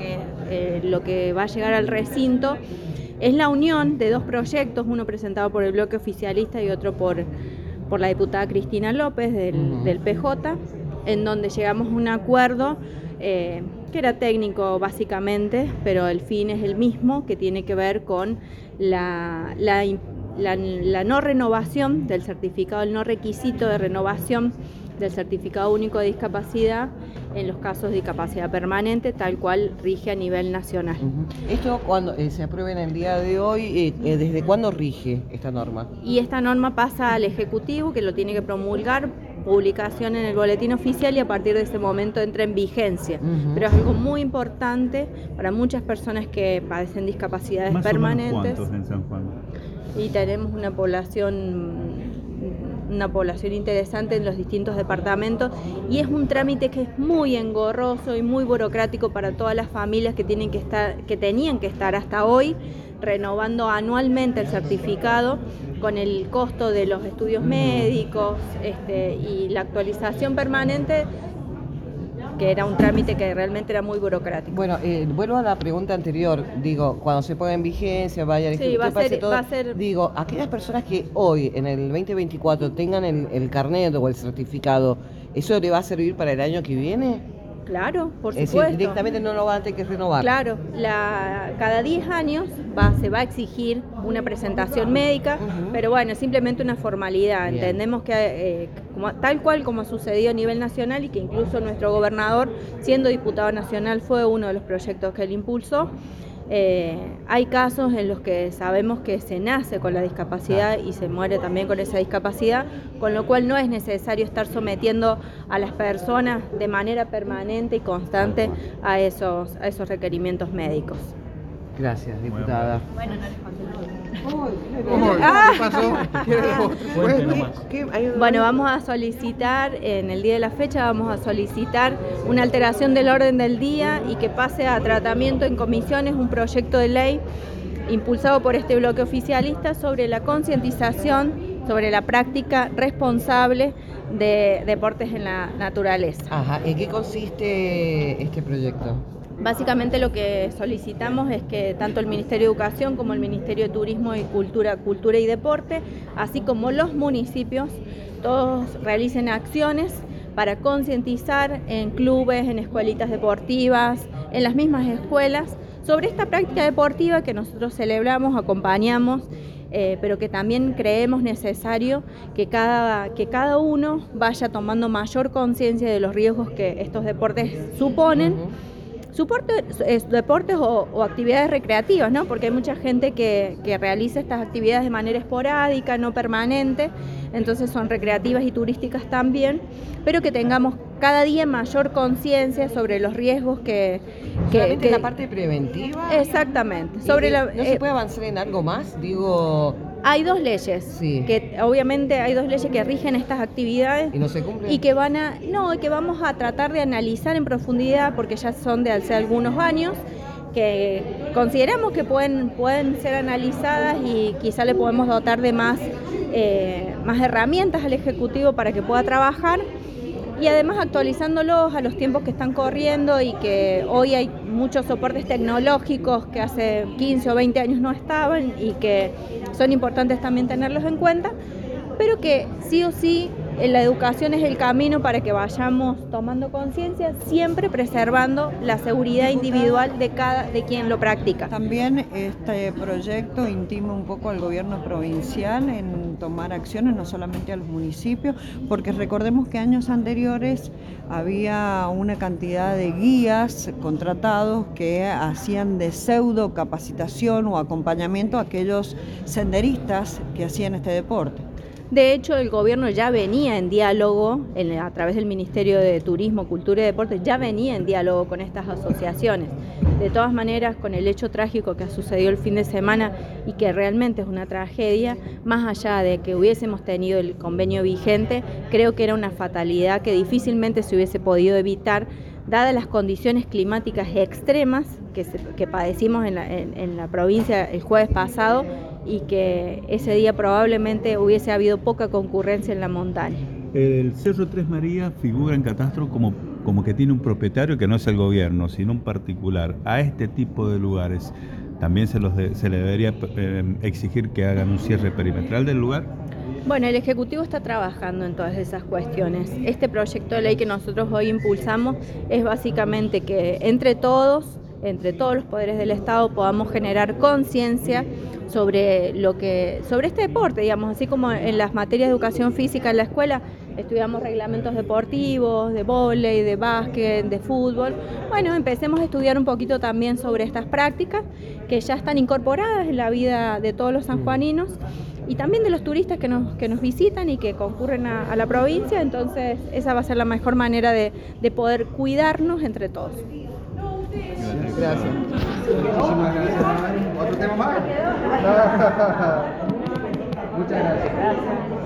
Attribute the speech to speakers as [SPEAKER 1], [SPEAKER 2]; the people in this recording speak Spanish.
[SPEAKER 1] lo que va a llegar al recinto es la unión de dos proyectos, uno presentado por el bloque oficialista y otro por la diputada Cristina López del PJ, en donde llegamos a un acuerdo que era técnico básicamente, pero el fin es el mismo, que tiene que ver con la no renovación del certificado, el no requisito de renovación del certificado único de discapacidad en los casos de discapacidad permanente, tal cual rige a nivel nacional.
[SPEAKER 2] Esto cuando se apruebe en el día de hoy, ¿desde cuándo rige esta norma?
[SPEAKER 1] Y esta norma pasa al Ejecutivo, que lo tiene que promulgar, publicación en el boletín oficial, y a partir de ese momento entra en vigencia. Pero es algo muy importante para muchas personas que padecen discapacidades
[SPEAKER 3] ¿Más
[SPEAKER 1] permanentes.
[SPEAKER 3] o menos cuántos en San Juan?
[SPEAKER 1] Y tenemos una población interesante en los distintos departamentos, y es un trámite que es muy engorroso y muy burocrático para todas las familias que tenían que estar hasta hoy renovando anualmente el certificado, con el costo de los estudios médicos y la actualización permanente, que era un trámite que realmente era muy burocrático.
[SPEAKER 2] Bueno, vuelvo a la pregunta anterior, digo, cuando se ponga en vigencia, vaya al
[SPEAKER 1] Sí, va a ser...
[SPEAKER 2] Digo, aquellas personas que hoy, en el 2024, tengan el carnet o el certificado, ¿eso le va a servir para el año que viene?
[SPEAKER 1] Claro, por
[SPEAKER 2] supuesto.
[SPEAKER 1] supuesto.
[SPEAKER 2] Directamente no lo van a tener que renovar.
[SPEAKER 1] Claro, cada 10 años se va a exigir una presentación médica, pero bueno, es simplemente una formalidad. Bien. Entendemos que tal cual como sucedió a nivel nacional, y que incluso nuestro gobernador, siendo diputado nacional, fue uno de los proyectos que él impulsó. Hay casos en los que sabemos que se nace con la discapacidad y se muere también con esa discapacidad, con lo cual no es necesario estar sometiendo a las personas de manera permanente y constante a esos requerimientos médicos.
[SPEAKER 2] Gracias, diputada.
[SPEAKER 1] Bueno, no les conté.
[SPEAKER 2] ¿Qué pasó?
[SPEAKER 1] Bueno, vamos a solicitar, en el día de la fecha, vamos a solicitar una alteración del orden del día y que pase a tratamiento en comisiones un proyecto de ley impulsado por este bloque oficialista sobre la concientización sobre la práctica responsable de deportes en la naturaleza.
[SPEAKER 2] Ajá, ¿en qué consiste este proyecto?
[SPEAKER 1] Básicamente lo que solicitamos es que tanto el Ministerio de Educación como el Ministerio de Turismo y Cultura y Deporte, así como los municipios, todos realicen acciones para concientizar en clubes, en escuelitas deportivas, en las mismas escuelas, sobre esta práctica deportiva que nosotros celebramos, acompañamos, pero que también creemos necesario que cada uno vaya tomando mayor conciencia de los riesgos que estos deportes suponen. Deportes o actividades recreativas, ¿no? Porque hay mucha gente que realiza estas actividades de manera esporádica, no permanente, entonces son recreativas y turísticas también, pero que tengamos cada día mayor conciencia sobre los riesgos que
[SPEAKER 2] la parte preventiva.
[SPEAKER 1] Exactamente.
[SPEAKER 2] ¿No se puede avanzar en algo más? Digo...
[SPEAKER 1] Hay dos leyes,
[SPEAKER 2] sí.
[SPEAKER 1] Que obviamente hay dos leyes que rigen estas actividades.
[SPEAKER 2] ¿Y no se cumplen?
[SPEAKER 1] Y que vamos a tratar de analizar en profundidad, porque ya son de hace algunos años, que consideramos que pueden ser analizadas y quizá le podemos dotar de más herramientas al Ejecutivo para que pueda trabajar. Y además actualizándolos a los tiempos que están corriendo, y que hoy hay muchos soportes tecnológicos que hace 15 o 20 años no estaban y que son importantes también tenerlos en cuenta, pero que sí o sí la educación es el camino para que vayamos tomando conciencia, siempre preservando la seguridad individual de quien lo practica.
[SPEAKER 4] También este proyecto intima un poco al gobierno provincial en tomar acciones, no solamente a los municipios, porque recordemos que años anteriores había una cantidad de guías contratados que hacían de pseudo capacitación o acompañamiento a aquellos senderistas que hacían este deporte.
[SPEAKER 1] De hecho, el gobierno ya venía en diálogo, a través del Ministerio de Turismo, Cultura y Deportes, ya venía en diálogo con estas asociaciones. De todas maneras, con el hecho trágico que sucedió el fin de semana, y que realmente es una tragedia, más allá de que hubiésemos tenido el convenio vigente, creo que era una fatalidad que difícilmente se hubiese podido evitar, dadas las condiciones climáticas extremas que padecimos en la provincia el jueves pasado, y que ese día probablemente hubiese habido poca concurrencia en la montaña.
[SPEAKER 3] El Cerro Tres Marías figura en catastro como que tiene un propietario que no es el gobierno, sino un particular. A este tipo de lugares también se le debería exigir que hagan un cierre perimetral del lugar.
[SPEAKER 1] Bueno, el Ejecutivo está trabajando en todas esas cuestiones. Este proyecto de ley que nosotros hoy impulsamos es básicamente que entre todos los poderes del Estado podamos generar conciencia sobre este deporte, digamos, así como en las materias de educación física en la escuela estudiamos reglamentos deportivos, de vóley, de básquet, de fútbol. Bueno, empecemos a estudiar un poquito también sobre estas prácticas que ya están incorporadas en la vida de todos los sanjuaninos y también de los turistas que nos visitan y que concurren a la provincia. Entonces esa va a ser la mejor manera de poder cuidarnos entre todos.
[SPEAKER 2] Gracias.
[SPEAKER 5] Muchísimas gracias. ¿Otro tema más? Muchas gracias.